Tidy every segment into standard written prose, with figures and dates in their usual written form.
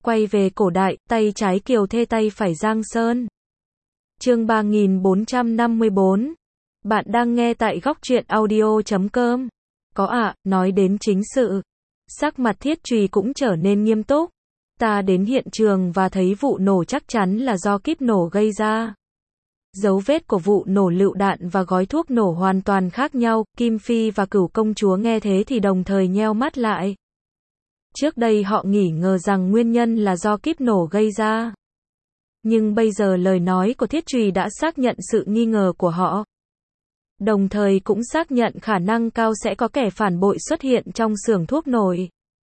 Quay về cổ đại, tay trái Kiều Thê tay phải Giang Sơn. Chương 3454. Bạn đang nghe tại góc truyện audio.com. Có ạ, nói đến chính sự. Sắc mặt Thiết Trùy cũng trở nên nghiêm túc. Ta đến hiện trường và thấy vụ nổ chắc chắn là do kíp nổ gây ra. Dấu vết của vụ nổ lựu đạn và gói thuốc nổ hoàn toàn khác nhau. Kim Phi và Cửu công chúa nghe thế thì đồng thời nheo mắt lại. Trước đây họ nghi ngờ rằng nguyên nhân là do kíp nổ gây ra. Nhưng bây giờ lời nói của Thiết Trùy đã xác nhận sự nghi ngờ của họ. Đồng thời cũng xác nhận khả năng cao sẽ có kẻ phản bội xuất hiện trong xưởng thuốc nổ.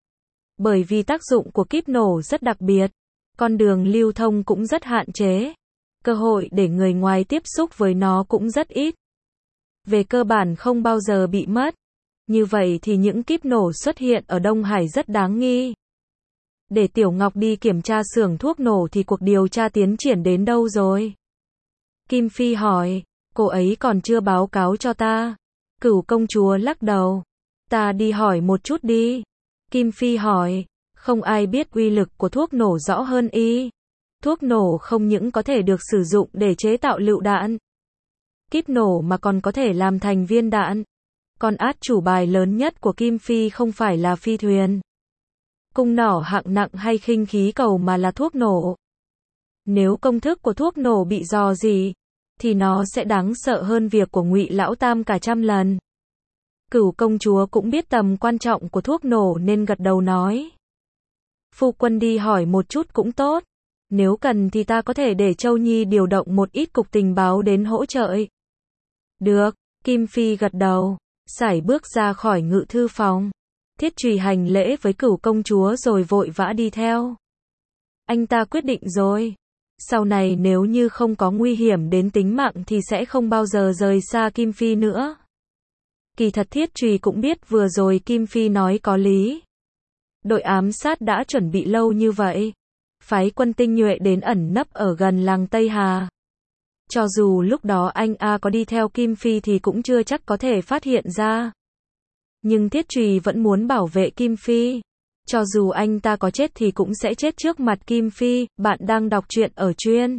Bởi vì tác dụng của kíp nổ rất đặc biệt, con đường lưu thông cũng rất hạn chế, cơ hội để người ngoài tiếp xúc với nó cũng rất ít. Về cơ bản không bao giờ bị mất. Như vậy thì những kíp nổ xuất hiện ở Đông Hải rất đáng nghi. Để Tiểu Ngọc đi kiểm tra xưởng thuốc nổ thì cuộc điều tra tiến triển đến đâu rồi? Kim Phi hỏi, cô ấy còn chưa báo cáo cho ta. Cửu công chúa lắc đầu. Ta đi hỏi một chút đi. Kim Phi hỏi, không ai biết uy lực của thuốc nổ rõ hơn y. Thuốc nổ không những có thể được sử dụng để chế tạo lựu đạn, kíp nổ mà còn có thể làm thành viên đạn. Con át chủ bài lớn nhất của Kim Phi không phải là phi thuyền, cung nỏ hạng nặng hay khinh khí cầu mà là thuốc nổ. Nếu công thức của thuốc nổ bị rò rỉ, thì nó sẽ đáng sợ hơn việc của Ngụy Lão Tam cả trăm lần. Cửu công chúa cũng biết tầm quan trọng của thuốc nổ nên gật đầu nói. Phu quân đi hỏi một chút cũng tốt. Nếu cần thì ta có thể để Châu Nhi điều động một ít cục tình báo đến hỗ trợ. Được, Kim Phi gật đầu, sải bước ra khỏi ngự thư phòng. Thiết Trùy hành lễ với Cửu công chúa rồi vội vã đi theo. Anh ta quyết định rồi. Sau này nếu như không có nguy hiểm đến tính mạng thì sẽ không bao giờ rời xa Kim Phi nữa. Kỳ thật Thiết Trùy cũng biết vừa rồi Kim Phi nói có lý. Đội ám sát đã chuẩn bị lâu như vậy, phái quân tinh nhuệ đến ẩn nấp ở gần làng Tây Hà. Cho dù lúc đó anh có đi theo Kim Phi thì cũng chưa chắc có thể phát hiện ra. Nhưng Thiết Trùy vẫn muốn bảo vệ Kim Phi. Cho dù anh ta có chết thì cũng sẽ chết trước mặt Kim Phi. Bạn đang đọc truyện ở truyện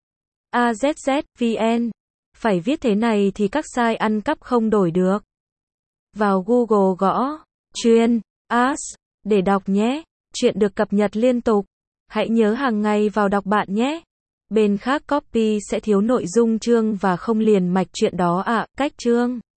AZZ.vn. Phải viết thế này thì các site ăn cắp không đổi được. Vào Google gõ truyện AZ để đọc nhé. Truyện được cập nhật liên tục. Hãy nhớ hàng ngày vào đọc bạn nhé. Bên khác copy sẽ thiếu nội dung chương và không liền mạch truyện đó ạ. Cách chương